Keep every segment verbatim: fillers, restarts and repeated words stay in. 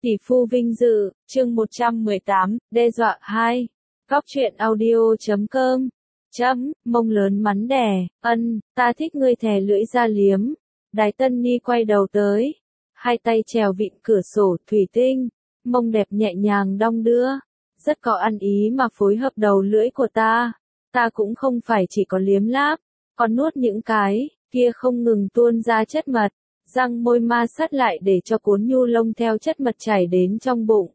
Tỷ phu vinh dự, chương một trăm mười tám, đe dọa hai. Góc truyện audio chấm com. Chấm, mông lớn mắn đẻ, ân, ta thích ngươi thè lưỡi ra liếm. Đái Tân Ni quay đầu tới. Hai tay trèo vịn cửa sổ thủy tinh. Mông đẹp nhẹ nhàng đong đưa. Rất có ăn ý mà phối hợp đầu lưỡi của ta. Ta cũng không phải chỉ có liếm láp. Còn nuốt những cái, kia không ngừng tuôn ra chất mật. Răng môi ma sát lại để cho cuốn nhu lông theo chất mật chảy đến trong bụng.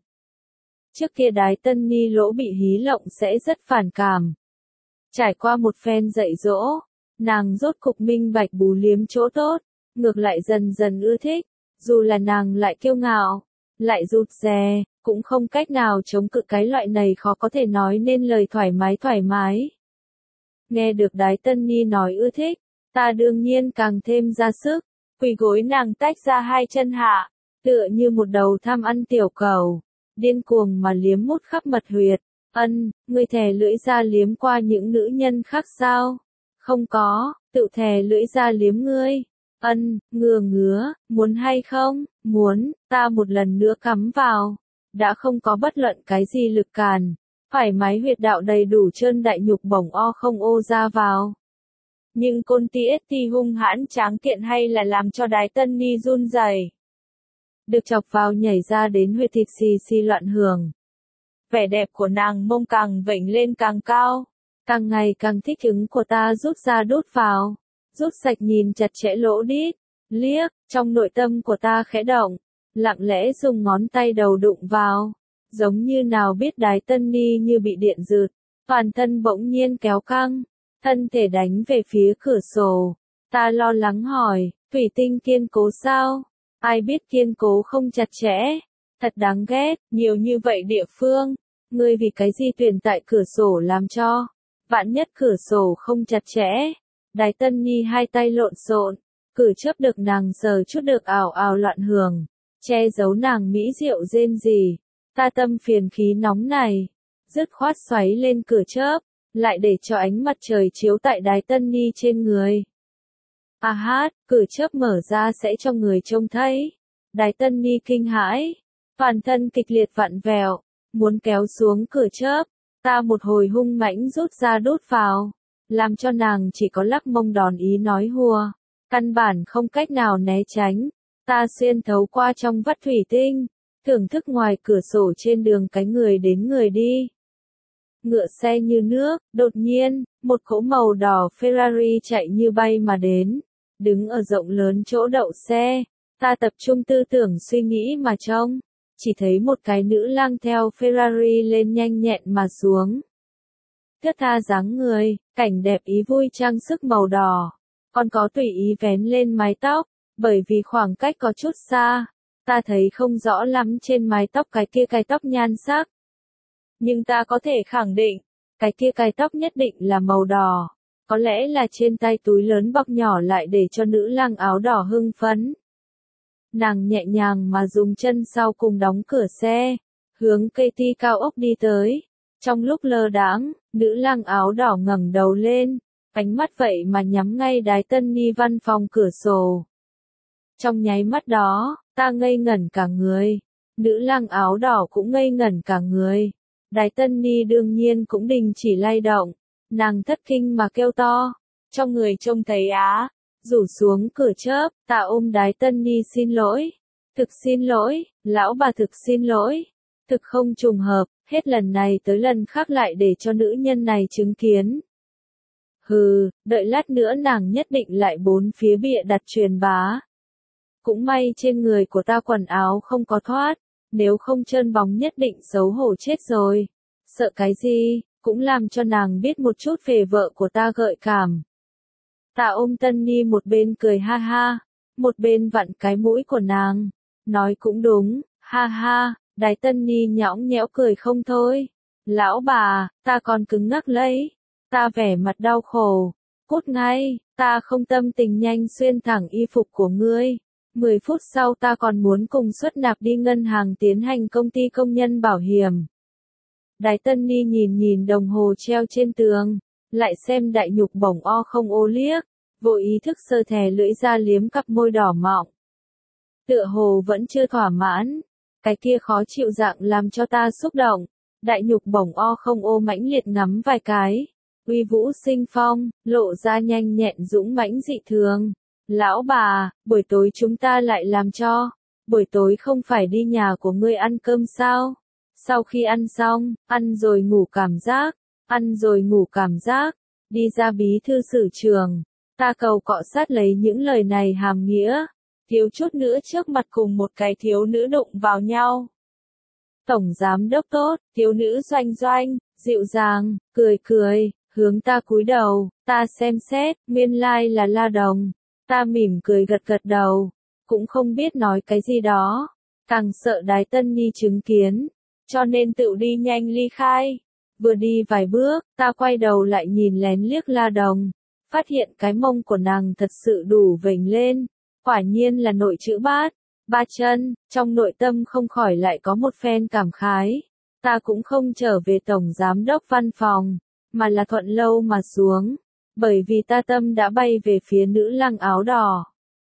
Trước kia Đái Tân Ni lỗ bị hí lộng sẽ rất phản cảm. Trải qua một phen dạy dỗ, nàng rốt cục minh bạch bú liếm chỗ tốt, ngược lại dần dần ưa thích, dù là nàng lại kiêu ngạo, lại rụt rè, cũng không cách nào chống cự cái loại này khó có thể nói nên lời thoải mái thoải mái. Nghe được Đái Tân Ni nói ưa thích, ta đương nhiên càng thêm ra sức. Quỳ gối nàng tách ra hai chân hạ, tựa như một đầu tham ăn tiểu cầu, điên cuồng mà liếm mút khắp mật huyệt. Ân, ngươi thè lưỡi ra liếm qua những nữ nhân khác sao? Không có, tự thè lưỡi ra liếm ngươi. Ân, ngừa ngứa, muốn hay không? Muốn, ta một lần nữa cắm vào. Đã không có bất luận cái gì lực cản, phải mái huyệt đạo đầy đủ trơn đại nhục bổng o không ô ra vào. Nhưng côn ti ết ti hung hãn tráng kiện hay là làm cho Đái Tân Ni run rẩy. Được chọc vào nhảy ra đến huyệt thịt xì xì loạn hưởng. Vẻ đẹp của nàng mông càng vểnh lên càng cao. Càng ngày càng thích ứng của ta rút ra đút vào. Rút sạch nhìn chặt chẽ lỗ đít. Liếc, trong nội tâm của ta khẽ động. Lặng lẽ dùng ngón tay đầu đụng vào. Giống như nào biết Đái Tân Ni như bị điện rượt. Toàn thân bỗng nhiên kéo căng. Thân thể đánh về phía cửa sổ. Ta lo lắng hỏi, thủy tinh kiên cố sao? Ai biết kiên cố không chặt chẽ? Thật đáng ghét, nhiều như vậy địa phương. Ngươi vì cái gì tuyển tại cửa sổ làm cho? Vạn nhất cửa sổ không chặt chẽ. Đái Tân Ni hai tay lộn xộn, cử chớp được nàng sờ chút được ảo ảo loạn hưởng. Che giấu nàng mỹ diệu rên rỉ. Ta tâm phiền khí nóng này. Dứt khoát xoáy lên cửa chớp. Lại để cho ánh mặt trời chiếu tại Đái Tân Ni trên người. À hát, cửa chớp mở ra sẽ cho người trông thấy. Đái Tân Ni kinh hãi, toàn thân kịch liệt vặn vẹo, muốn kéo xuống cửa chớp. Ta một hồi hung mãnh rút ra đút vào, làm cho nàng chỉ có lắc mông đòn ý nói hùa, căn bản không cách nào né tránh. Ta xuyên thấu qua trong vắt thủy tinh, thưởng thức ngoài cửa sổ trên đường cái người đến người đi. Ngựa xe như nước, đột nhiên, một cỗ màu đỏ Ferrari chạy như bay mà đến, đứng ở rộng lớn chỗ đậu xe, ta tập trung tư tưởng suy nghĩ mà trông, chỉ thấy một cái nữ lang theo Ferrari lên nhanh nhẹn mà xuống. Thướt tha dáng người, cảnh đẹp ý vui trang sức màu đỏ, còn có tùy ý vén lên mái tóc, bởi vì khoảng cách có chút xa, ta thấy không rõ lắm trên mái tóc cái kia cái tóc nhan sắc. Nhưng ta có thể khẳng định, cái kia cái tóc nhất định là màu đỏ, có lẽ là trên tay túi lớn bọc nhỏ lại để cho nữ lang áo đỏ hưng phấn. Nàng nhẹ nhàng mà dùng chân sau cùng đóng cửa xe, hướng cây ti cao ốc đi tới. Trong lúc lơ đãng, nữ lang áo đỏ ngẩng đầu lên, ánh mắt vậy mà nhắm ngay Đái Tân Ni văn phòng cửa sổ. Trong nháy mắt đó, ta ngây ngẩn cả người, nữ lang áo đỏ cũng ngây ngẩn cả người. Đái Tân Ni đương nhiên cũng đình chỉ lay động, nàng thất kinh mà kêu to, trong người trông thấy á, rủ xuống cửa chớp, ta ôm Đái Tân Ni xin lỗi, thực xin lỗi, lão bà thực xin lỗi, thực không trùng hợp, hết lần này tới lần khác lại để cho nữ nhân này chứng kiến. Hừ, đợi lát nữa nàng nhất định lại bốn phía bịa đặt truyền bá. Cũng may trên người của ta quần áo không có thoát. Nếu không trơn bóng nhất định xấu hổ chết rồi. Sợ cái gì, cũng làm cho nàng biết một chút về vợ của ta gợi cảm. Ta ôm Tân Ni một bên cười ha ha, một bên vặn cái mũi của nàng. Nói cũng đúng, ha ha, Đái Tân Ni nhõng nhẽo cười không thôi. Lão bà, ta còn cứng ngắc lấy. Ta vẻ mặt đau khổ. Cút ngay, ta không tâm tình nhanh xuyên thẳng y phục của ngươi. Mười phút sau ta còn muốn cùng xuất nạp đi ngân hàng tiến hành công ty công nhân bảo hiểm. Đái Tân Ni nhìn nhìn đồng hồ treo trên tường, lại xem đại nhục bổng o không ô liếc, vô ý thức sơ thè lưỡi ra liếm cặp môi đỏ mọng. Tựa hồ vẫn chưa thỏa mãn, Cái kia khó chịu dạng làm cho ta xúc động. Đại nhục bổng o không ô mãnh liệt ngắm vài cái. Uy vũ sinh phong, lộ ra nhanh nhẹn dũng mãnh dị thường. Lão bà, buổi tối chúng ta lại làm cho. Buổi tối không phải đi nhà của ngươi ăn cơm sao? Sau khi ăn xong, ăn rồi ngủ cảm giác, ăn rồi ngủ cảm giác, đi ra bí thư sử trường. Ta cầu cọ sát lấy những lời này hàm nghĩa, thiếu chút nữa trước mặt cùng một cái thiếu nữ đụng vào nhau. Tổng giám đốc tốt, thiếu nữ doanh doanh, dịu dàng, cười cười, hướng ta cúi đầu, ta xem xét, nguyên lai là La Đồng. Ta mỉm cười gật gật đầu, cũng không biết nói cái gì đó, càng sợ Đái Tân Nhi chứng kiến, cho nên tự đi nhanh ly khai. Vừa đi vài bước, ta quay đầu lại nhìn lén liếc La Đồng, phát hiện cái mông của nàng thật sự đủ vểnh lên, quả nhiên là nội chữ bát, ba chân, trong nội tâm không khỏi lại có một phen cảm khái. Ta cũng không trở về tổng giám đốc văn phòng, mà là thuận lâu mà xuống, bởi vì ta tâm đã bay về phía nữ lăng áo đỏ.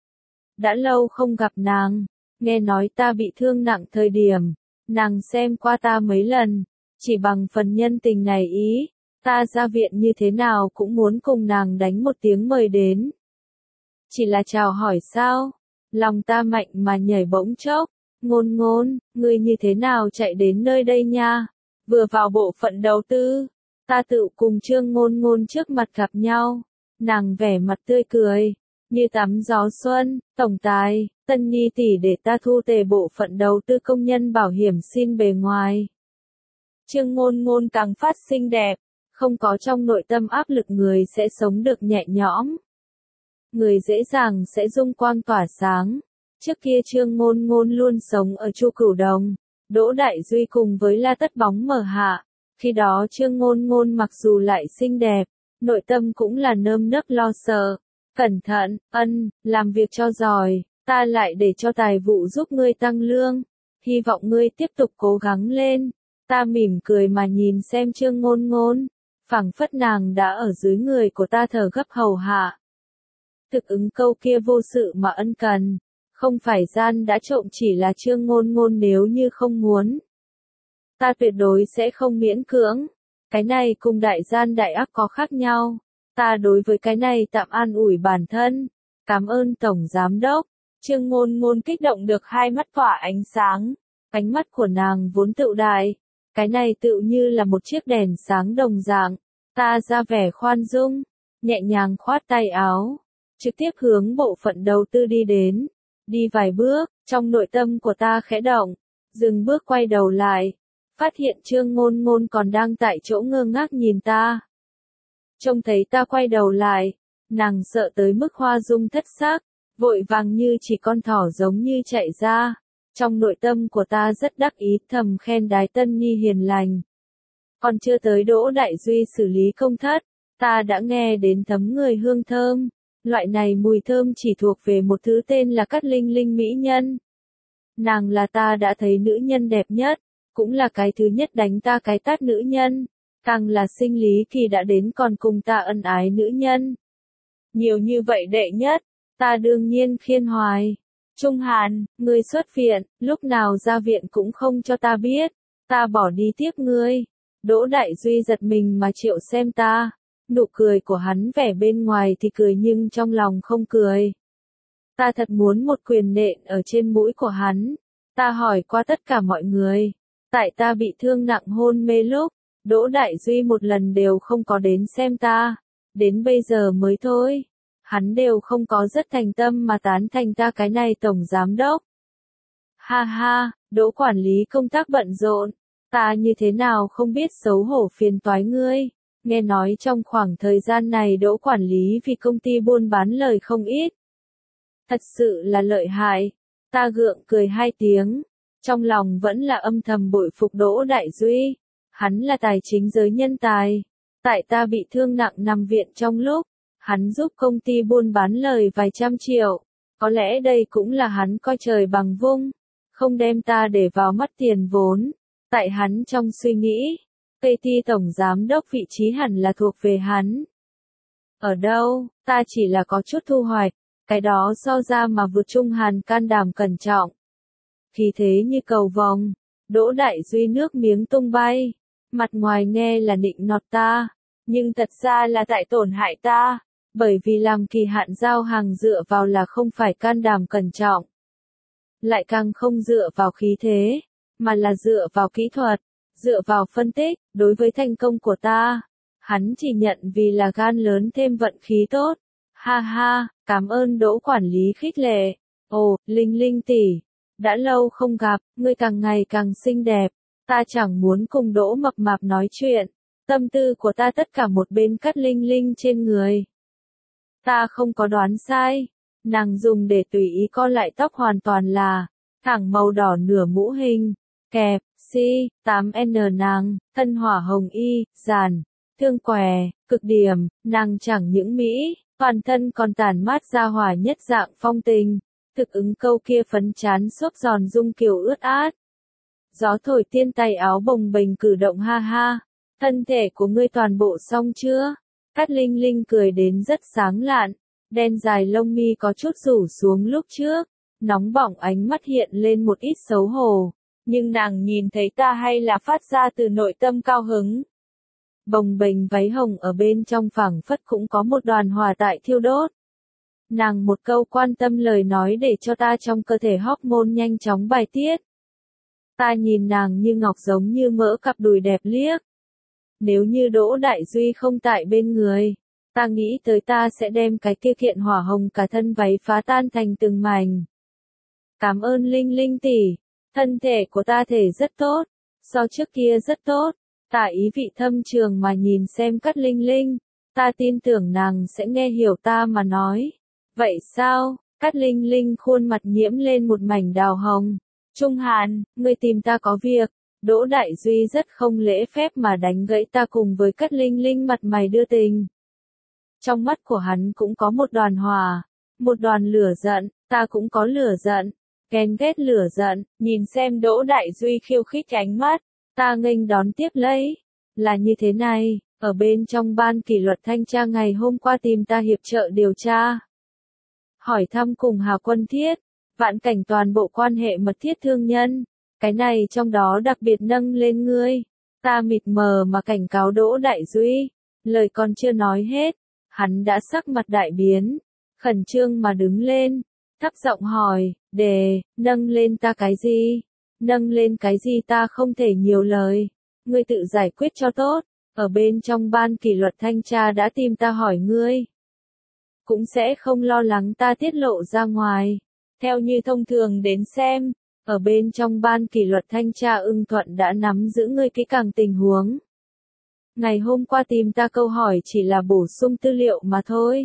Đã lâu không gặp nàng, nghe nói ta bị thương nặng thời điểm, nàng xem qua ta mấy lần, chỉ bằng phần nhân tình này ý, ta ra viện như thế nào cũng muốn cùng nàng đánh một tiếng mời đến. Chỉ là chào hỏi sao, lòng ta mạnh mà nhảy bỗng chốc, ngôn ngôn, ngươi như thế nào chạy đến nơi đây nha, vừa vào bộ phận đầu tư, ta tự cùng Trương Ngôn Ngôn trước mặt gặp nhau, nàng vẻ mặt tươi cười, như tắm gió xuân, tổng tài, Tân Nhi tỷ để ta thu tề bộ phận đầu tư công nhân bảo hiểm xin bề ngoài. Trương Ngôn Ngôn càng phát xinh đẹp, không có trong nội tâm áp lực người sẽ sống được nhẹ nhõm. Người dễ dàng sẽ dung quang tỏa sáng. Trước kia Trương Ngôn Ngôn luôn sống ở Chu Cửu Đồng, Đỗ Đại Duy cùng với La Tất Bóng mở hạ. Khi đó Trương Ngôn Ngôn mặc dù lại xinh đẹp, nội tâm cũng là nơm nớp lo sợ. Cẩn thận, ân, làm việc cho giỏi, ta lại để cho tài vụ giúp ngươi tăng lương. Hy vọng ngươi tiếp tục cố gắng lên. Ta mỉm cười mà nhìn xem Trương Ngôn Ngôn, phảng phất nàng đã ở dưới người của ta thở gấp hầu hạ. Thực ứng câu kia vô sự mà ân cần, không phải gian đã trộm chỉ là Trương Ngôn Ngôn nếu như không muốn. Ta tuyệt đối sẽ không miễn cưỡng, cái này cùng đại gian đại ác có khác nhau, ta đối với cái này tạm an ủi bản thân, cảm ơn Tổng Giám Đốc. Trương Ngôn Ngôn kích động được hai mắt tỏa ánh sáng, ánh mắt của nàng vốn tựu đại, cái này tựu như là một chiếc đèn sáng đồng dạng, ta ra vẻ khoan dung, nhẹ nhàng khoát tay áo, trực tiếp hướng bộ phận đầu tư đi đến, đi vài bước, trong nội tâm của ta khẽ động, dừng bước quay đầu lại, phát hiện Trương Ngôn Ngôn còn đang tại chỗ ngơ ngác nhìn ta. Trông thấy ta quay đầu lại, nàng sợ tới mức hoa dung thất sắc, vội vàng như chỉ con thỏ giống như chạy ra. Trong nội tâm của ta rất đắc ý thầm khen Đái Tân Nhi hiền lành. Còn chưa tới Đỗ Đại Duy xử lý công thất, ta đã nghe đến thấm người hương thơm. Loại này mùi thơm chỉ thuộc về một thứ tên là Cát Linh Linh mỹ nhân. Nàng là ta đã thấy nữ nhân đẹp nhất, cũng là cái thứ nhất đánh ta cái tát nữ nhân, càng là sinh lý kỳ đã đến còn cùng ta ân ái nữ nhân. Nhiều như vậy đệ nhất, ta đương nhiên khiên hoài. Trung Hàn, ngươi xuất viện, lúc nào ra viện cũng không cho ta biết, ta bỏ đi tiếp ngươi. Đỗ Đại Duy giật mình mà triệu xem ta, nụ cười của hắn vẻ bên ngoài thì cười nhưng trong lòng không cười. Ta thật muốn một quyền nện ở trên mũi của hắn. Ta hỏi qua tất cả mọi người, tại ta bị thương nặng hôn mê lúc, Đỗ Đại Duy một lần đều không có đến xem ta, đến bây giờ mới thôi. Hắn đều không có rất thành tâm mà tán thành ta cái này tổng giám đốc. Ha ha, Đỗ quản lý công tác bận rộn, ta như thế nào không biết xấu hổ phiền toái ngươi. Nghe nói trong khoảng thời gian này Đỗ quản lý vì công ty buôn bán lời không ít. Thật sự là lợi hại. Ta gượng cười hai tiếng, trong lòng vẫn là âm thầm bội phục Đỗ Đại Duy. Hắn là tài chính giới nhân tài. Tại ta bị thương nặng nằm viện trong lúc, hắn giúp công ty buôn bán lời vài trăm triệu. Có lẽ đây cũng là hắn coi trời bằng vung, không đem ta để vào mắt tiền vốn. Tại hắn trong suy nghĩ, pê tê tổng giám đốc vị trí hẳn là thuộc về hắn. Ở đâu, ta chỉ là có chút thu hoạch, cái đó so ra mà vượt Trung Hàn can đảm cẩn trọng. khí thế như cầu vồng. Đỗ Đại Duy nước miếng tung bay, mặt ngoài nghe là nịnh nọt ta, nhưng thật ra là tại tổn hại ta, bởi vì làm kỳ hạn giao hàng dựa vào là không phải can đảm cẩn trọng, lại càng không dựa vào khí thế, mà là dựa vào kỹ thuật, dựa vào phân tích. Đối với thành công của ta, hắn chỉ nhận vì là gan lớn thêm vận khí tốt. Ha ha, cảm ơn Đỗ quản lý khích lệ. Ồ, Linh Linh tỷ, đã lâu không gặp, ngươi càng ngày càng xinh đẹp. Ta chẳng muốn cùng Đỗ mập mạp nói chuyện, tâm tư của ta tất cả một bên Cát Linh Linh trên người. Ta không có đoán sai, nàng dùng để tùy ý co lại tóc hoàn toàn là thẳng màu đỏ nửa mũ hình, kẹp, si, tám N nàng, thân hỏa hồng y, giàn, thương què, cực điểm, nàng chẳng những mỹ, toàn thân còn tản mát ra hỏa nhất dạng phong tình, thực ứng câu kia phấn chán xốp giòn dung kiều ướt át. Gió thổi tiên tay áo bồng bềnh cử động ha ha, thân thể của ngươi toàn bộ xong chưa? Cát Linh Linh cười đến rất sáng lạn, đen dài lông mi có chút rủ xuống lúc trước, nóng bỏng ánh mắt hiện lên một ít xấu hổ, nhưng nàng nhìn thấy ta hay là phát ra từ nội tâm cao hứng. Bồng bềnh váy hồng ở bên trong phảng phất cũng có một đoàn hỏa tại thiêu đốt. Nàng một câu quan tâm lời nói để cho ta trong cơ thể hormone nhanh chóng bài tiết. Ta nhìn nàng như ngọc giống như mỡ cặp đùi đẹp liếc. Nếu như Đỗ Đại Duy không tại bên người, ta nghĩ tới ta sẽ đem cái kia kiện hỏa hồng cả thân váy phá tan thành từng mảnh. Cảm ơn Linh Linh tỷ, thân thể của ta thể rất tốt, so trước kia rất tốt. Ta ý vị thâm trường mà nhìn xem Cát Linh Linh, ta tin tưởng nàng sẽ nghe hiểu ta mà nói. Vậy sao? Cát Linh Linh khuôn mặt nhiễm lên một mảnh đào hồng. Trung Hàn, ngươi tìm ta có việc. Đỗ Đại Duy rất không lễ phép mà đánh gãy ta cùng với Cát Linh Linh mặt mày đưa tình. Trong mắt của hắn cũng có một đoàn hỏa, một đoàn lửa giận, ta cũng có lửa giận, ghen ghét lửa giận, nhìn xem Đỗ Đại Duy khiêu khích ánh mắt, ta nghênh đón tiếp lấy. Là như thế này, ở bên trong ban kỷ luật thanh tra ngày hôm qua tìm ta hiệp trợ điều tra. Hỏi thăm cùng Hà Quân Thiết, Vạn Cảnh toàn bộ quan hệ mật thiết thương nhân, cái này trong đó đặc biệt nâng lên ngươi. Ta mịt mờ mà cảnh cáo Đỗ Đại Duy, lời còn chưa nói hết, hắn đã sắc mặt đại biến, khẩn trương mà đứng lên, thấp giọng hỏi, đề, nâng lên ta cái gì? Nâng lên cái gì ta không thể nhiều lời, ngươi tự giải quyết cho tốt, ở bên trong ban kỷ luật thanh tra đã tìm ta hỏi ngươi. Cũng sẽ không lo lắng ta tiết lộ ra ngoài. Theo như thông thường đến xem, ở bên trong ban kỷ luật thanh tra ưng thuận đã nắm giữ ngươi kỹ càng tình huống. Ngày hôm qua tìm ta câu hỏi chỉ là bổ sung tư liệu mà thôi.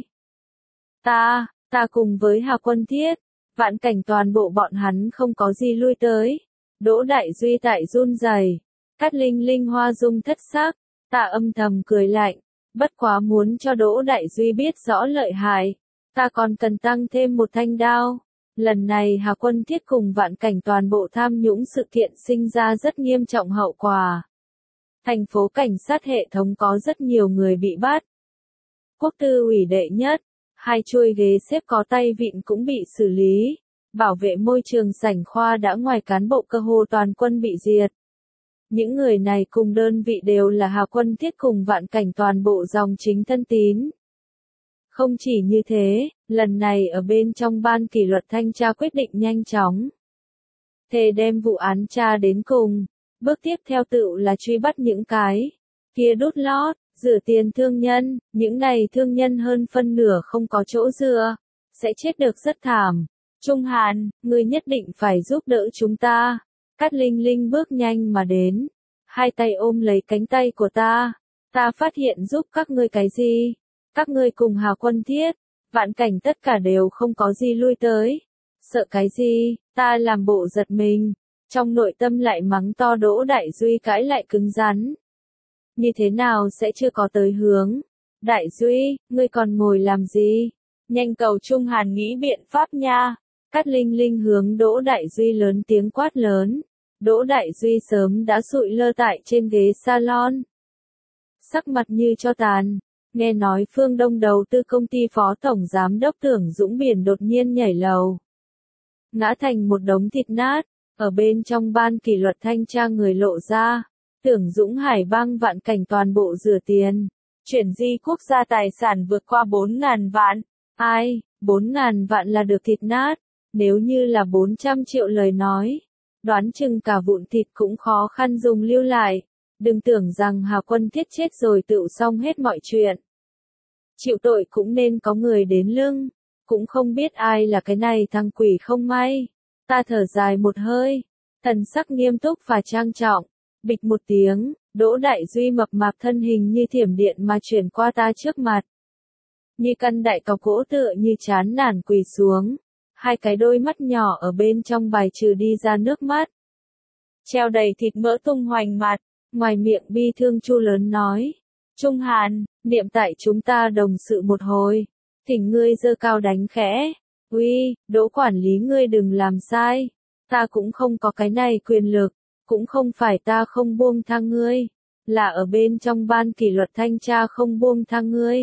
Ta, ta cùng với Hà Quân Thiết, Vạn Cảnh toàn bộ bọn hắn không có gì lui tới. Đỗ Đại Duy tại run rẩy, Cát Linh Linh hoa dung thất sắc, ta âm thầm cười lạnh, bất quá muốn cho Đỗ Đại Duy biết rõ lợi hại, ta còn cần tăng thêm một thanh đao. Lần này Hà Quân Thiết cùng Vạn Cảnh toàn bộ tham nhũng sự kiện sinh ra rất nghiêm trọng hậu quả. Thành phố cảnh sát hệ thống có rất nhiều người bị bắt. Quốc tư ủy đệ nhất, hai chuôi ghế xếp có tay vịn cũng bị xử lý. Bảo vệ môi trường sảnh khoa đã ngoài cán bộ cơ hồ toàn quân bị diệt. Những người này cùng đơn vị đều là Hà Quân Thiết cùng Vạn Cảnh toàn bộ dòng chính thân tín. Không chỉ như thế, lần này ở bên trong ban kỷ luật thanh tra quyết định nhanh chóng. Thề đem vụ án tra đến cùng, bước tiếp theo tự là truy bắt những cái kia đút lót, rửa tiền thương nhân, những này thương nhân hơn phân nửa không có chỗ dựa, sẽ chết được rất thảm. Trung Hàn, ngươi nhất định phải giúp đỡ chúng ta. Cát Linh Linh bước nhanh mà đến, hai tay ôm lấy cánh tay của ta. Ta phát hiện giúp các ngươi cái gì? Các ngươi cùng Hà Quân Thiết, Vạn Cảnh tất cả đều không có gì lui tới. Sợ cái gì? Ta làm bộ giật mình, trong nội tâm lại mắng to Đỗ Đại Duy cãi lại cứng rắn. Như thế nào sẽ chưa có tới hướng? Đại Duy, ngươi còn ngồi làm gì? Nhanh cầu Trung Hàn nghĩ biện pháp nha. Cát Linh Linh hướng Đỗ Đại Duy lớn tiếng quát lớn. Đỗ Đại Duy sớm đã sụi lơ tại trên ghế salon. Sắc mặt như cho tàn. Nghe nói Phương Đông đầu tư công ty phó tổng giám đốc Tưởng Dũng Biển đột nhiên nhảy lầu. Ngã thành một đống thịt nát. Ở bên trong ban kỷ luật thanh tra người lộ ra, Tưởng Dũng Hải bang vạn cảnh toàn bộ rửa tiền. Chuyển di quốc gia tài sản vượt qua bốn ngàn vạn. Ai, bốn ngàn vạn là được thịt nát. Nếu như là bốn trăm triệu lời nói, đoán chừng cả vụn thịt cũng khó khăn dùng lưu lại. Đừng tưởng rằng Hà Quân Thiết chết rồi tựu xong hết mọi chuyện. Chịu tội cũng nên có người đến lưng. Cũng không biết ai là cái này thằng quỷ không may. Ta thở dài một hơi, thần sắc nghiêm túc và trang trọng. Bịch một tiếng, Đỗ Đại Duy mập mạp thân hình như thiểm điện mà chuyển qua ta trước mặt. Như căn đại cọc gỗ tựa như chán nản quỳ xuống. Hai cái đôi mắt nhỏ ở bên trong bài trừ đi ra nước mắt. Treo đầy thịt mỡ tung hoành mặt, ngoài miệng bi thương chu lớn nói. Trung Hàn, niệm tại chúng ta đồng sự một hồi. Thỉnh ngươi giơ cao đánh khẽ. Uy, Đỗ quản lý ngươi đừng làm sai. Ta cũng không có cái này quyền lực. Cũng không phải ta không buông tha ngươi. Là ở bên trong ban kỷ luật thanh tra không buông tha ngươi.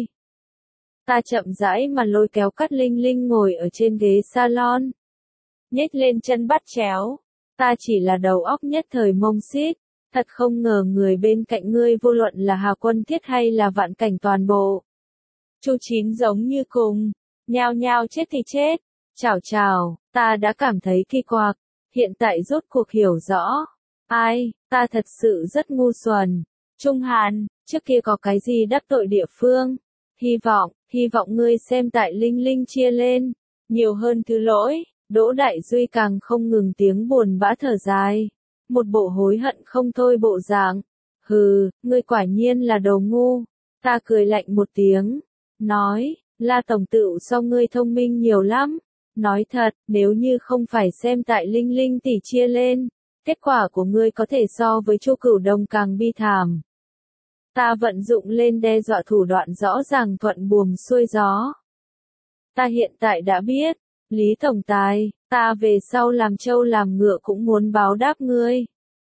Ta chậm rãi mà lôi kéo Cát Linh Linh ngồi ở trên ghế salon. Nhếch lên chân bắt chéo. Ta chỉ là đầu óc nhất thời mông xít. Thật không ngờ người bên cạnh ngươi vô luận là Hà Quân Thiết hay là vạn cảnh toàn bộ. Chu Chín giống như cùng. Nhao nhao chết thì chết. Chào chào, ta đã cảm thấy kỳ quặc. Hiện tại rốt cuộc hiểu rõ. Ai, ta thật sự rất ngu xuẩn. Trung Hàn, trước kia có cái gì đắc tội địa phương. Hy vọng, hy vọng ngươi xem tại Linh Linh chia lên. Nhiều hơn thứ lỗi. Đỗ Đại Duy càng không ngừng tiếng buồn bã thở dài. Một bộ hối hận không thôi bộ dạng. Hừ, ngươi quả nhiên là đồ ngu. Ta cười lạnh một tiếng. Nói, La Tổng tựu so ngươi thông minh nhiều lắm. Nói thật, nếu như không phải xem tại Linh Linh tỷ chia lên, kết quả của ngươi có thể so với Chu Cửu Đông càng bi thảm. Ta vận dụng lên đe dọa thủ đoạn rõ ràng thuận buồm xuôi gió. Ta hiện tại đã biết, Lý Tổng Tài, ta về sau làm trâu làm ngựa cũng muốn báo đáp ngươi.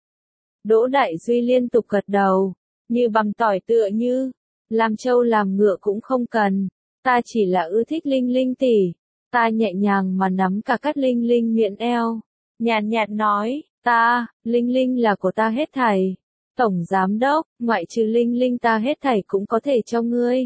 Đỗ Đại Duy liên tục gật đầu, như bằm tỏi tựa như, làm trâu làm ngựa cũng không cần, ta chỉ là ưa thích Linh Linh tỷ. Ta nhẹ nhàng mà nắm cả Cát Linh Linh miệng eo, nhàn nhạt nói, ta, Linh Linh là của ta hết thảy. Tổng Giám Đốc, ngoại trừ Linh Linh ta hết thảy cũng có thể cho ngươi.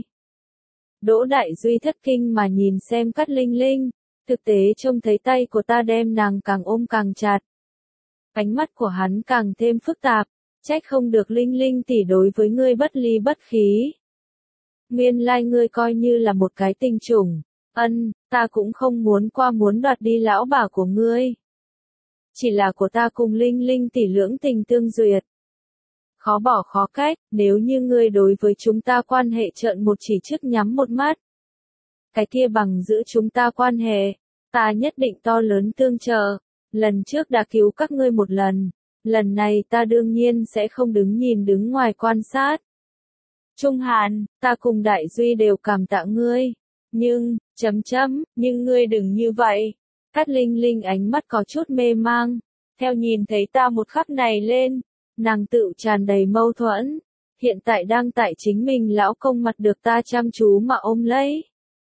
Đỗ Đại Duy thất kinh mà nhìn xem Cát Linh Linh, thực tế trông thấy tay của ta đem nàng càng ôm càng chặt. Ánh mắt của hắn càng thêm phức tạp, trách không được Linh Linh tỷ đối với ngươi bất ly bất khí. Nguyên lai ngươi coi như là một cái tình chủng, ân, ta cũng không muốn qua muốn đoạt đi lão bà của ngươi. Chỉ là của ta cùng Linh Linh tỷ lưỡng tình tương duyệt. Khó bỏ khó cách, nếu như ngươi đối với chúng ta quan hệ trợn một chỉ trước nhắm một mắt. Cái kia bằng giữ chúng ta quan hệ, ta nhất định to lớn tương trợ. Lần trước đã cứu các ngươi một lần, lần này ta đương nhiên sẽ không đứng nhìn đứng ngoài quan sát. Trung Hàn, ta cùng Đại Duy đều cảm tạ ngươi, nhưng, chấm chấm, nhưng ngươi đừng như vậy. Cát Linh Linh ánh mắt có chút mê mang, theo nhìn thấy ta một khắc này lên, nàng tự tràn đầy mâu thuẫn, hiện tại đang tại chính mình lão công mặt được ta chăm chú mà ôm lấy.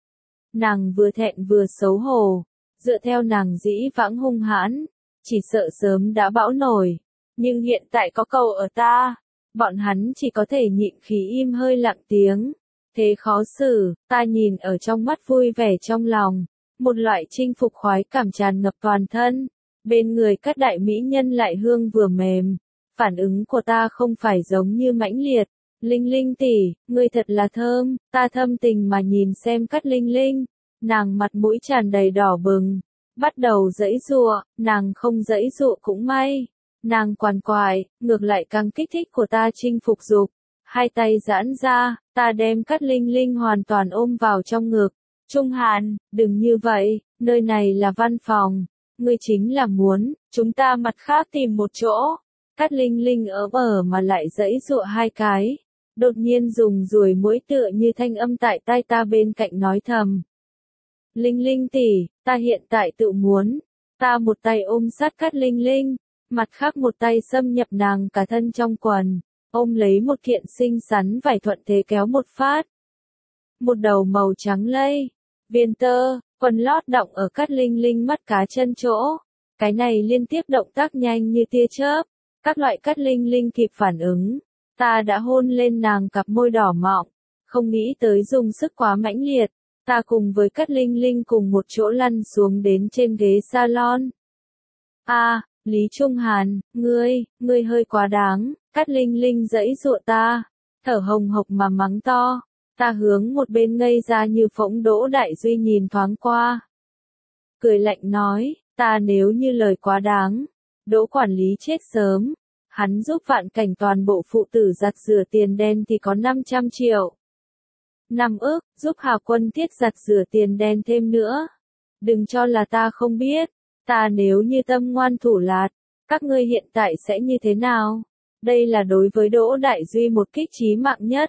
Nàng vừa thẹn vừa xấu hổ. Dựa theo nàng dĩ vãng hung hãn, chỉ sợ sớm đã bão nổi. Nhưng hiện tại có cầu ở ta, bọn hắn chỉ có thể nhịn khí im hơi lặng tiếng. Thế khó xử, ta nhìn ở trong mắt vui vẻ trong lòng. Một loại chinh phục khoái cảm tràn ngập toàn thân. Bên người các đại mỹ nhân lại hương vừa mềm. Phản ứng của ta không phải giống như mãnh liệt. Linh Linh tỷ, ngươi thật là thơm, ta thâm tình mà nhìn xem Cát Linh Linh. Nàng mặt mũi tràn đầy đỏ bừng, bắt đầu giãy giụa, nàng không giãy giụa cũng may. Nàng quằn quại, ngược lại càng kích thích của ta chinh phục dục. Hai tay giãn ra, ta đem Cát Linh Linh hoàn toàn ôm vào trong ngực. Trung Hàn, đừng như vậy, nơi này là văn phòng. Ngươi chính là muốn, chúng ta mặt khác tìm một chỗ. Cát Linh Linh ớm ở mà lại giãy giụa hai cái. Đột nhiên dùng ruồi muỗi tựa như thanh âm tại tai ta bên cạnh nói thầm. Linh Linh tỷ, ta hiện tại tự muốn. Ta một tay ôm sát Cát Linh Linh, mặt khác một tay xâm nhập nàng cả thân trong quần, ôm lấy một kiện xinh xắn vải thuận thế kéo một phát. Một đầu màu trắng lây, viên tơ, quần lót đọng ở Cát Linh Linh mắt cá chân chỗ, Cái này liên tiếp động tác nhanh như tia chớp, các loại Cát Linh Linh kịp phản ứng. Ta đã hôn lên nàng cặp môi đỏ mọng, không nghĩ tới dùng sức quá mãnh liệt. Ta cùng với Cát Linh Linh cùng một chỗ lăn xuống đến trên ghế salon. A, à, Lý Trung Hàn, ngươi, ngươi hơi quá đáng. Cát Linh Linh giãy giụa ta, thở hồng hộc mà mắng to. Ta hướng một bên ngây ra như phỗng. Đỗ Đại Duy nhìn thoáng qua, cười lạnh nói, ta nếu như lời quá đáng, Đỗ quản lý chết sớm. Hắn giúp Vạn Cảnh toàn bộ phụ tử giặt rửa tiền đen thì có năm trăm triệu. Năm ức, giúp Hà Quân Tiết giặt rửa tiền đen thêm nữa. Đừng cho là ta không biết, ta nếu như tâm ngoan thủ lạt, các ngươi hiện tại sẽ như thế nào? Đây là đối với Đỗ Đại Duy một kích chí mạng nhất.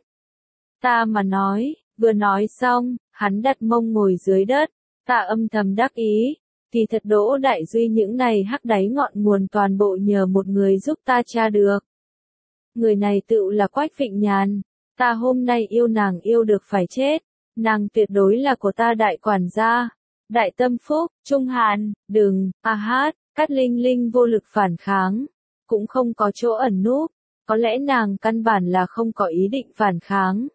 Ta mà nói, vừa nói xong, hắn đặt mông ngồi dưới đất, ta âm thầm đắc ý. Kỳ thật Đỗ Đại Duy những này hắc đáy ngọn nguồn toàn bộ nhờ một người giúp ta tra được. Người này tựu là Quách Phịnh Nhàn. Ta hôm nay yêu nàng yêu được phải chết. Nàng tuyệt đối là của ta đại quản gia. Đại tâm phúc, Trung Hàn, đừng, a hát, Cát Linh Linh vô lực phản kháng. Cũng không có chỗ ẩn núp. Có lẽ nàng căn bản là không có ý định phản kháng.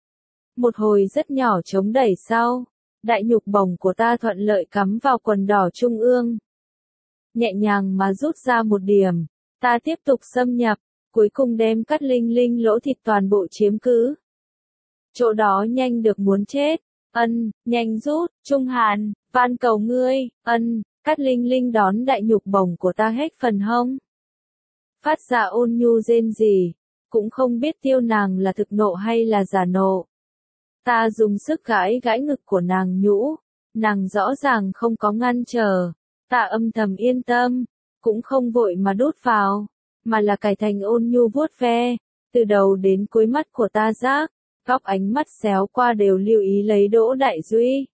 Một hồi rất nhỏ chống đẩy sau. Đại nhục bổng của ta thuận lợi cắm vào quần đỏ trung ương. Nhẹ nhàng mà rút ra một điểm. Ta tiếp tục xâm nhập. Cuối cùng đem Cát Linh Linh lỗ thịt toàn bộ chiếm cứ. Chỗ đó nhanh được muốn chết. Ân, nhanh rút, Trung Hàn, van cầu ngươi, ân, Cát Linh Linh đón đại nhục bổng của ta hết phần hông. Phát ra ôn nhu rên rỉ, cũng không biết tiêu nàng là thực nộ hay là giả nộ. Ta dùng sức gãi gãi ngực của nàng nhũ, nàng rõ ràng không có ngăn trở. Ta âm thầm yên tâm, cũng không vội mà đút vào, mà là cải thành ôn nhu vuốt ve, từ đầu đến cuối mắt của ta rác, góc ánh mắt xéo qua đều lưu ý lấy Đỗ Đại Duy.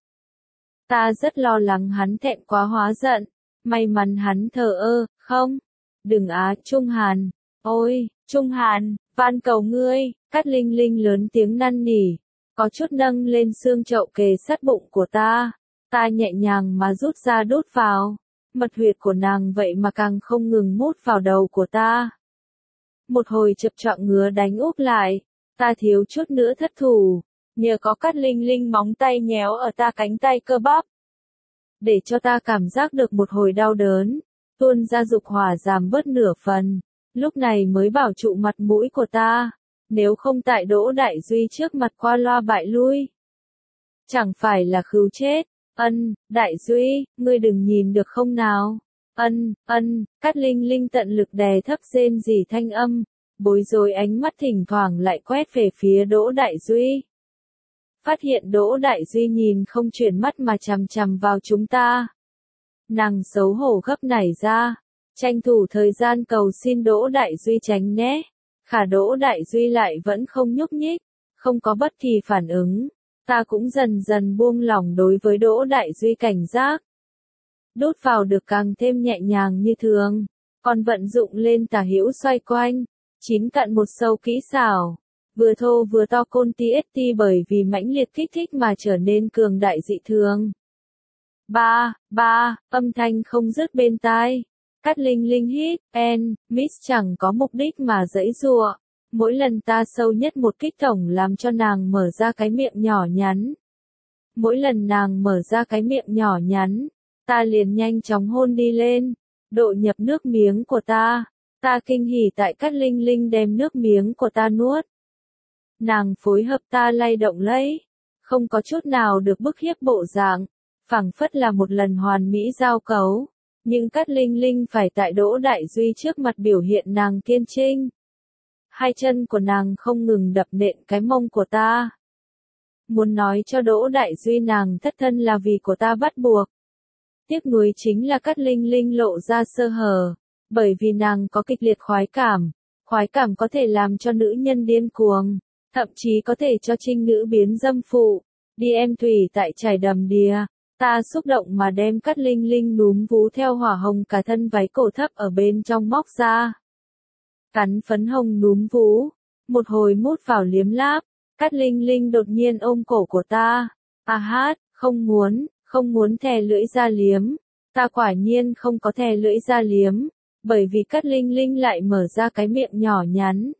Ta rất lo lắng hắn thẹn quá hóa giận, may mắn hắn thờ ơ, không, đừng á Trung Hàn, ôi, Trung Hàn, van cầu ngươi, Cát Linh Linh lớn tiếng năn nỉ, có chút nâng lên xương chậu kề sát bụng của ta, ta nhẹ nhàng mà rút ra đút vào. Mật huyệt của nàng vậy mà càng không ngừng mút vào đầu của ta. Một hồi chập choạng ngứa đánh úp lại, ta thiếu chút nữa thất thủ, nhờ có Cát Linh Linh móng tay nhéo ở ta cánh tay cơ bắp. Để cho ta cảm giác được một hồi đau đớn, tuôn ra dục hỏa giảm bớt nửa phần, lúc này mới bảo trụ mặt mũi của ta, nếu không tại Đỗ Đại Duy trước mặt qua loa bại lui. Chẳng phải là khứu chết. Ân, Đại Duy, ngươi đừng nhìn được không nào? Ân, ân, Cát Linh Linh tận lực đè thấp rên rỉ thanh âm, bối rối ánh mắt thỉnh thoảng lại quét về phía Đỗ Đại Duy. Phát hiện Đỗ Đại Duy nhìn không chuyển mắt mà chằm chằm vào chúng ta. Nàng xấu hổ gấp nảy ra, tranh thủ thời gian cầu xin Đỗ Đại Duy tránh né. Khả Đỗ Đại Duy lại vẫn không nhúc nhích, không có bất kỳ phản ứng. Ta cũng dần dần buông lỏng đối với Đỗ Đại Duy cảnh giác. Đút vào được càng thêm nhẹ nhàng như thường, còn vận dụng lên tả hữu xoay quanh, chín cặn một sâu kỹ xảo, vừa thô vừa to côn tê ét tê bởi vì mãnh liệt kích thích mà trở nên cường đại dị thường. Ba, ba, âm thanh không dứt bên tai. Cát Linh Linh hít, en, miss chẳng có mục đích mà giãy giụa. Mỗi lần ta sâu nhất một kích tổng làm cho nàng mở ra cái miệng nhỏ nhắn. Mỗi lần nàng mở ra cái miệng nhỏ nhắn, ta liền nhanh chóng hôn đi lên, độ nhập nước miếng của ta. Ta kinh hỉ tại Cát Linh Linh đem nước miếng của ta nuốt. Nàng phối hợp ta lay động lấy, không có chút nào được bức hiếp bộ dạng, phảng phất là một lần hoàn mỹ giao cấu. Nhưng Cát Linh Linh phải tại Đỗ Đại Duy trước mặt biểu hiện nàng kiên trinh. Hai chân của nàng không ngừng đập nện cái mông của ta. Muốn nói cho Đỗ Đại Duy nàng thất thân là vì của ta bắt buộc. Tiếc nuối chính là Cát Linh Linh lộ ra sơ hở, bởi vì nàng có kịch liệt khoái cảm, khoái cảm có thể làm cho nữ nhân điên cuồng, thậm chí có thể cho trinh nữ biến dâm phụ. Đi em thủy tại trải đầm đìa, ta xúc động mà đem Cát Linh Linh núm vú theo hỏa hồng cả thân váy cổ thấp ở bên trong móc ra. Cắn phấn hồng núm vú, một hồi mút vào liếm láp, Cát Linh Linh đột nhiên ôm cổ của ta. A hát, không muốn, không muốn thè lưỡi ra liếm, Ta quả nhiên không có thè lưỡi ra liếm, bởi vì Cát Linh Linh lại mở ra cái miệng nhỏ nhắn.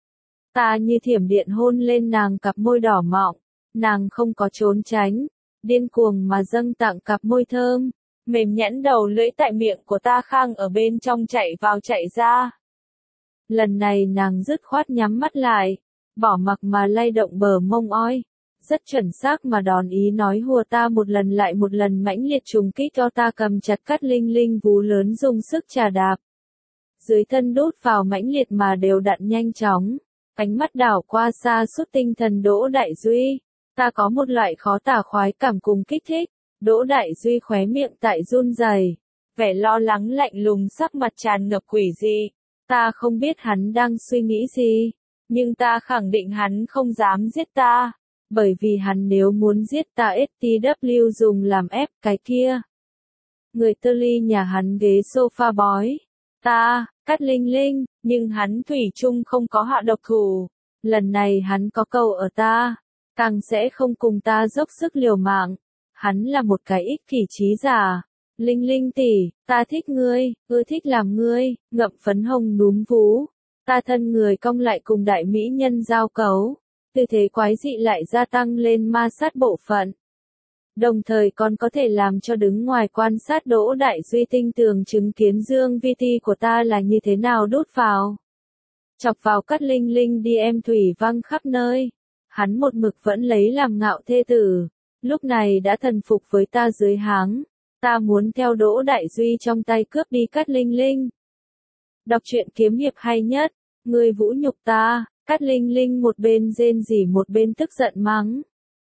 Ta như thiểm điện hôn lên nàng cặp môi đỏ mọng, nàng không có trốn tránh, điên cuồng mà dâng tặng cặp môi thơm, mềm nhẵn đầu lưỡi tại miệng của ta khang ở bên trong chạy vào chạy ra. Lần này nàng dứt khoát nhắm mắt lại, bỏ mặc mà lay động bờ mông oi, rất chuẩn xác mà đòn ý nói hùa ta một lần lại một lần mãnh liệt trùng kích cho ta cầm chặt Cát Linh Linh vú lớn dùng sức trà đạp. Dưới thân đút vào mãnh liệt mà đều đặn nhanh chóng, ánh mắt đảo qua xa suốt tinh thần Đỗ Đại Duy, ta có một loại khó tả khoái cảm cùng kích thích. Đỗ Đại Duy khóe miệng tại run rẩy, vẻ lo lắng lạnh lùng sắc mặt tràn ngập quỷ dị. Ta không biết hắn đang suy nghĩ gì, nhưng ta khẳng định hắn không dám giết ta, bởi vì hắn nếu muốn giết ta ét tê vê dùng làm ép cái kia. Người tơ ly nhà hắn ghế sofa bói. Ta, Cát Linh Linh, nhưng hắn thủy chung không có hạ độc thủ. Lần này hắn có cầu ở ta, càng sẽ không cùng ta dốc sức liều mạng. Hắn là một cái ích kỷ trí giả. Linh Linh tỷ, ta thích ngươi, ưa thích làm ngươi, ngậm phấn hồng núm vú. Ta thân người cong lại cùng đại mỹ nhân giao cấu. Tư thế quái dị lại gia tăng lên ma sát bộ phận. Đồng thời còn có thể làm cho đứng ngoài quan sát Đỗ Đại Duy tinh tường chứng kiến dương vi ti của ta là như thế nào đút vào. Chọc vào Cát Linh Linh đi em thủy văng khắp nơi. Hắn một mực vẫn lấy làm ngạo thê tử. Lúc này đã thần phục với ta dưới háng. Ta muốn theo Đỗ Đại Duy trong tay cướp đi Cát Linh Linh. Đọc truyện kiếm hiệp hay nhất. Ngươi vũ nhục ta. Cát Linh Linh một bên rên rỉ một bên tức giận mắng.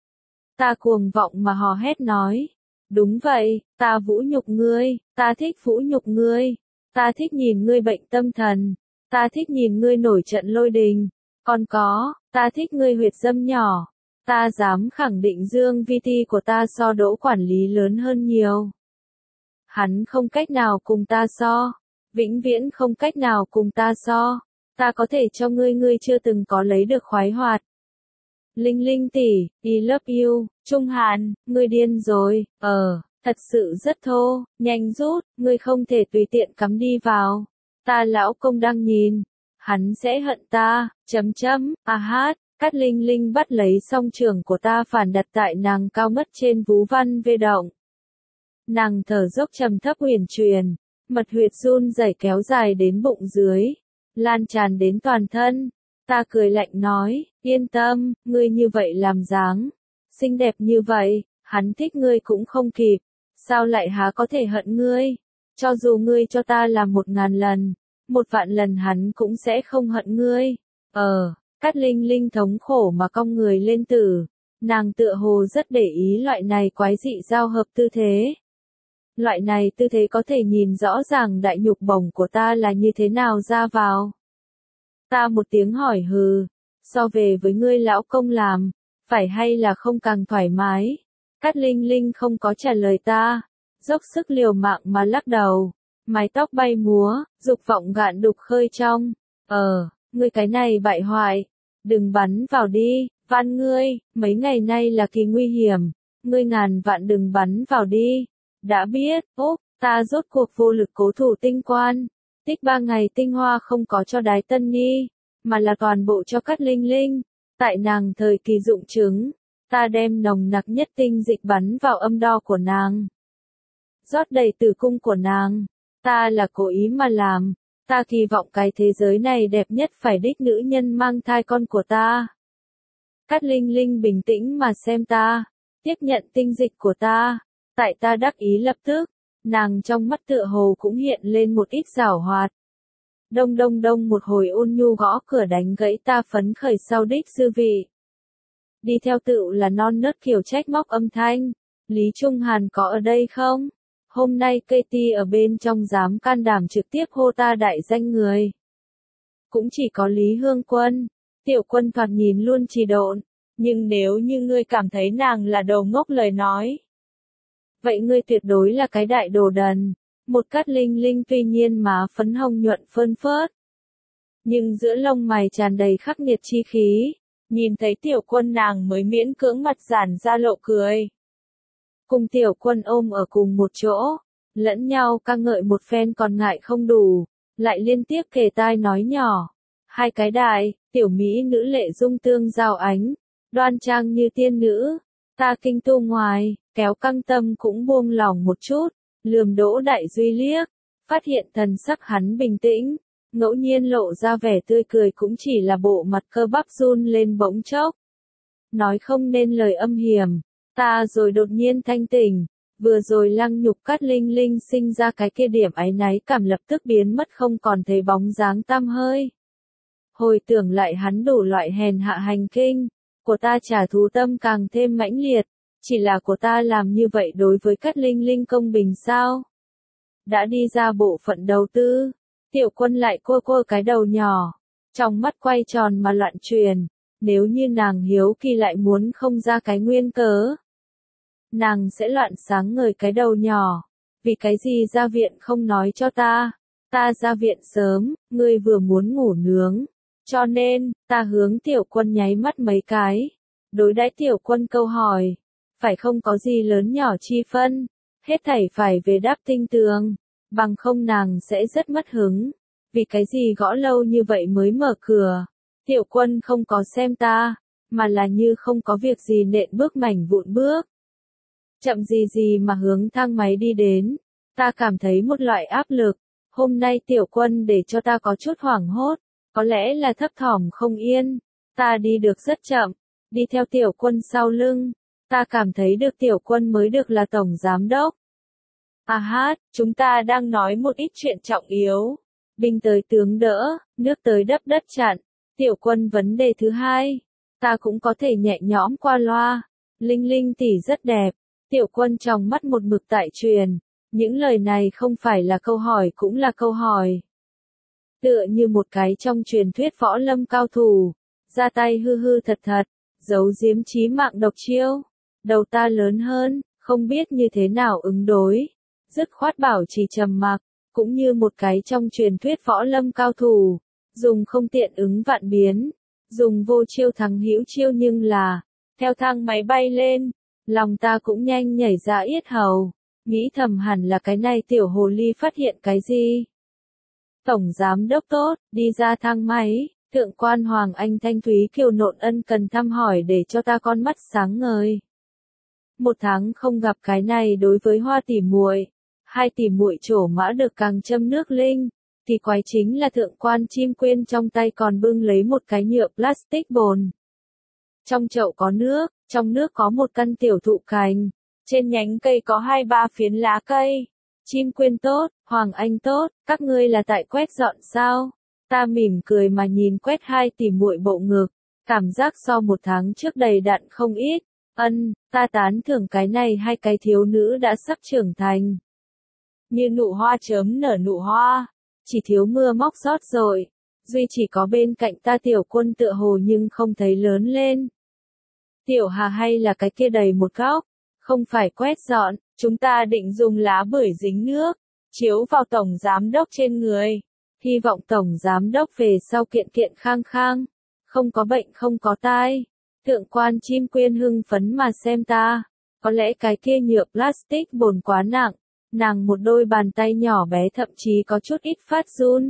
Ta cuồng vọng mà hò hét nói. Đúng vậy, ta vũ nhục ngươi, ta thích vũ nhục ngươi, ta thích nhìn ngươi bệnh tâm thần, ta thích nhìn ngươi nổi trận lôi đình, còn có, ta thích ngươi huyệt dâm nhỏ, ta dám khẳng định dương vi ti của ta so Đỗ quản lý lớn hơn nhiều. Hắn không cách nào cùng ta so, vĩnh viễn không cách nào cùng ta so, ta có thể cho ngươi ngươi chưa từng có lấy được khoái hoạt. Linh Linh tỷ, I love you, Trung Hàn, ngươi điên rồi, ờ, thật sự rất thô, nhanh rút, ngươi không thể tùy tiện cắm đi vào. Ta lão công đang nhìn, hắn sẽ hận ta, chấm chấm, à hát, Cát Linh Linh bắt lấy song trường của ta phản đặt tại nàng cao ngất trên vú văn vê động. Nàng thở dốc trầm thấp huyền truyền, mật huyệt run rẩy kéo dài đến bụng dưới, lan tràn đến toàn thân. Ta cười lạnh nói, yên tâm, ngươi như vậy làm dáng, xinh đẹp như vậy, hắn thích ngươi cũng không kịp, sao lại há có thể hận ngươi, cho dù ngươi cho ta làm một ngàn lần, một vạn lần hắn cũng sẽ không hận ngươi. Ờ, Cát Linh Linh thống khổ mà cong người lên tử, nàng tựa hồ rất để ý loại này quái dị giao hợp tư thế. Loại này tư thế có thể nhìn rõ ràng đại nhục bổng của ta là như thế nào ra vào. Ta một tiếng hỏi hừ, so về với ngươi lão công làm, phải hay là không càng thoải mái. Cát Linh Linh không có trả lời ta, dốc sức liều mạng mà lắc đầu, mái tóc bay múa, dục vọng gạn đục khơi trong. Ờ, ngươi cái này bại hoại, đừng bắn vào đi, van ngươi, mấy ngày nay là kỳ nguy hiểm, ngươi ngàn vạn đừng bắn vào đi. Đã biết, úp, ta rốt cuộc vô lực cố thủ tinh quan. Tích ba ngày tinh hoa không có cho Đái Tân Ni, mà là toàn bộ cho Cát Linh Linh. Tại nàng thời kỳ dụng trứng, ta đem nồng nặc nhất tinh dịch bắn vào âm đo của nàng. Rót đầy tử cung của nàng. Ta là cố ý mà làm. Ta kỳ vọng cái thế giới này đẹp nhất phải đích nữ nhân mang thai con của ta. Cát Linh Linh bình tĩnh mà xem ta, tiếp nhận tinh dịch của ta. Tại ta đắc ý lập tức, nàng trong mắt tựa hồ cũng hiện lên một ít giảo hoạt. Đông đông đông một hồi ôn nhu gõ cửa đánh gãy ta phấn khởi sau đích dư vị. Đi theo tựu là non nớt kiểu trách móc âm thanh. Lý Trung Hàn có ở đây không? Hôm nay Katie ở bên trong dám can đảm trực tiếp hô ta đại danh người. Cũng chỉ có Lý Hương Quân. Tiểu Quân thoạt nhìn luôn trì độn. Nhưng nếu như ngươi cảm thấy nàng là đầu ngốc lời nói. Vậy ngươi tuyệt đối là cái đại đồ đần. Một Cát Linh Linh tuy nhiên má phấn hồng nhuận phơn phớt. Nhưng giữa lông mày tràn đầy khắc nghiệt chi khí. Nhìn thấy Tiểu Quân nàng mới miễn cưỡng mặt giản ra lộ cười. Cùng Tiểu Quân ôm ở cùng một chỗ. lẫn nhau ca ngợi một phen còn ngại không đủ, lại liên tiếp kề tai nói nhỏ. Hai cái đại, tiểu mỹ nữ lệ dung tương giao ánh, đoan trang như tiên nữ, ta kinh tu ngoài, kéo căng tâm cũng buông lòng một chút, lườm Đỗ Đại Duy liếc, phát hiện thần sắc hắn bình tĩnh, ngẫu nhiên lộ ra vẻ tươi cười cũng chỉ là bộ mặt cơ bắp run lên bỗng chốc. Nói không nên lời âm hiểm, ta rồi đột nhiên thanh tỉnh, vừa rồi lăng nhục Cát Linh Linh sinh ra cái kia điểm áy náy cảm lập tức biến mất không còn thấy bóng dáng tăm hơi. Hồi tưởng lại hắn đủ loại hèn hạ hành kinh, của ta trả thù tâm càng thêm mãnh liệt, chỉ là của ta làm như vậy đối với Cát Linh Linh công bình sao? Đã đi ra bộ phận đầu tư, Tiểu Quân lại cua cua cái đầu nhỏ, trong mắt quay tròn mà loạn truyền, nếu như nàng hiếu kỳ lại muốn không ra cái nguyên cớ. Nàng sẽ loạn sáng ngời cái đầu nhỏ, vì cái gì ra viện không nói cho ta, ta ra viện sớm, ngươi vừa muốn ngủ nướng, cho nên, ta hướng Tiểu Quân nháy mắt mấy cái, đối đãi Tiểu Quân câu hỏi, phải không có gì lớn nhỏ chi phân, hết thảy phải về đáp tinh tường, bằng không nàng sẽ rất mất hứng, vì cái gì gõ lâu như vậy mới mở cửa. Tiểu Quân không có xem ta, mà là như không có việc gì nện bước mảnh vụn bước. Chậm gì gì mà hướng thang máy đi đến, ta cảm thấy một loại áp lực, hôm nay Tiểu Quân để cho ta có chút hoảng hốt, có lẽ là thấp thỏm không yên, ta đi được rất chậm, đi theo Tiểu Quân sau lưng, ta cảm thấy được Tiểu Quân mới được là tổng giám đốc. À hát, chúng ta đang nói một ít chuyện trọng yếu, binh tới tướng đỡ, nước tới đắp đất chặn. Tiểu Quân vấn đề thứ hai, ta cũng có thể nhẹ nhõm qua loa, Linh Linh tỷ rất đẹp, Tiểu Quân trong mắt một mực tại truyền, những lời này không phải là câu hỏi cũng là câu hỏi. Tựa như một cái trong truyền thuyết võ lâm cao thủ, ra tay hư hư thật thật, giấu giếm chí mạng độc chiêu, đầu ta lớn hơn, không biết như thế nào ứng đối, dứt khoát bảo chỉ trầm mặc, cũng như một cái trong truyền thuyết võ lâm cao thủ. Dùng không tiện ứng vạn biến, dùng vô chiêu thắng hữu chiêu nhưng là, theo thang máy bay lên, lòng ta cũng nhanh nhảy ra yết hầu, nghĩ thầm hẳn là cái này tiểu hồ ly phát hiện cái gì. Tổng giám đốc tốt, đi ra thang máy, thượng quan Hoàng Anh Thanh Thúy Kiều nộn ân cần thăm hỏi để cho ta con mắt sáng ngời. Một tháng không gặp cái này đối với Hoa tỷ muội, hai tỷ muội trổ mã được càng châm nước linh. Thì quái chính là thượng quan Chim Quyên trong tay còn bưng lấy một cái nhựa plastic bồn. Trong chậu có nước, trong nước có một căn tiểu thụ cành, trên nhánh cây có hai ba phiến lá cây. Chim Quyên tốt, Hoàng Anh tốt, các ngươi là tại quét dọn sao? Ta mỉm cười mà nhìn quét hai tỷ muội bộ ngực, cảm giác so một tháng trước đầy đặn không ít. Ân, ta tán thưởng cái này hai cái thiếu nữ đã sắp trưởng thành. Như nụ hoa chớm nở nụ hoa. Chỉ thiếu mưa móc rót rồi, duy chỉ có bên cạnh ta Tiểu Quân tựa hồ nhưng không thấy lớn lên. Tiểu Hà hay là cái kia đầy một góc, không phải quét dọn, chúng ta định dùng lá bưởi dính nước, chiếu vào tổng giám đốc trên người, hy vọng tổng giám đốc về sau kiện kiện khang khang, không có bệnh không có tai. Thượng quan Chim Quyên hưng phấn mà xem ta, có lẽ cái kia nhựa plastic bồn quá nặng. Nàng một đôi bàn tay nhỏ bé thậm chí có chút ít phát run.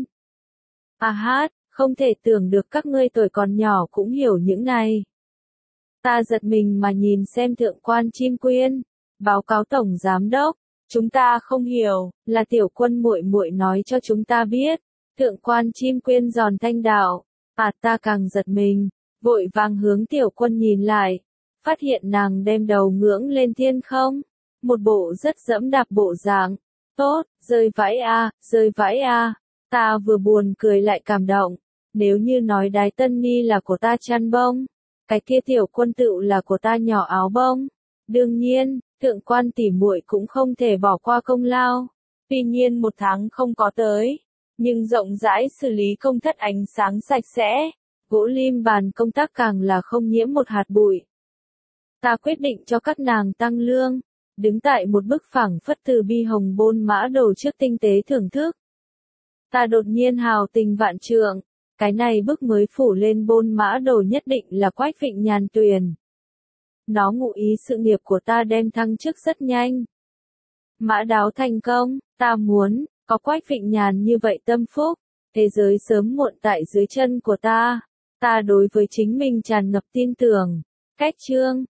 À hát, không thể tưởng được các ngươi tuổi còn nhỏ cũng hiểu những này. Ta giật mình mà nhìn xem thượng quan Chim Quyên, báo cáo tổng giám đốc, chúng ta không hiểu, là Tiểu Quân muội muội nói cho chúng ta biết. Thượng quan Chim Quyên giòn thanh đạo, à ta càng giật mình, vội vàng hướng Tiểu Quân nhìn lại, phát hiện nàng đem đầu ngưỡng lên thiên không. Một bộ rất dẫm đạp bộ dạng, tốt, rơi vãi a, rơi vãi a, ta vừa buồn cười lại cảm động, nếu như nói Đái Tân Ni là của ta chăn bông, cái kia Tiểu Quân tựu là của ta nhỏ áo bông, đương nhiên, thượng quan tỷ muội cũng không thể bỏ qua công lao, tuy nhiên một tháng không có tới, nhưng rộng rãi xử lý công thất ánh sáng sạch sẽ, gỗ lim bàn công tác càng là không nhiễm một hạt bụi. Ta quyết định cho các nàng tăng lương. Đứng tại một bức phẳng phất từ bi hồng bôn mã đồ trước tinh tế thưởng thức. Ta đột nhiên hào tình vạn trượng, cái này bức mới phủ lên bôn mã đồ nhất định là Quách Vịnh Nhàn Tuyền. Nó ngụ ý sự nghiệp của ta đem thăng chức rất nhanh. Mã đáo thành công, ta muốn, có Quách Vịnh Nhàn như vậy tâm phúc, thế giới sớm muộn tại dưới chân của ta. Ta đối với chính mình tràn ngập tin tưởng. Cách chương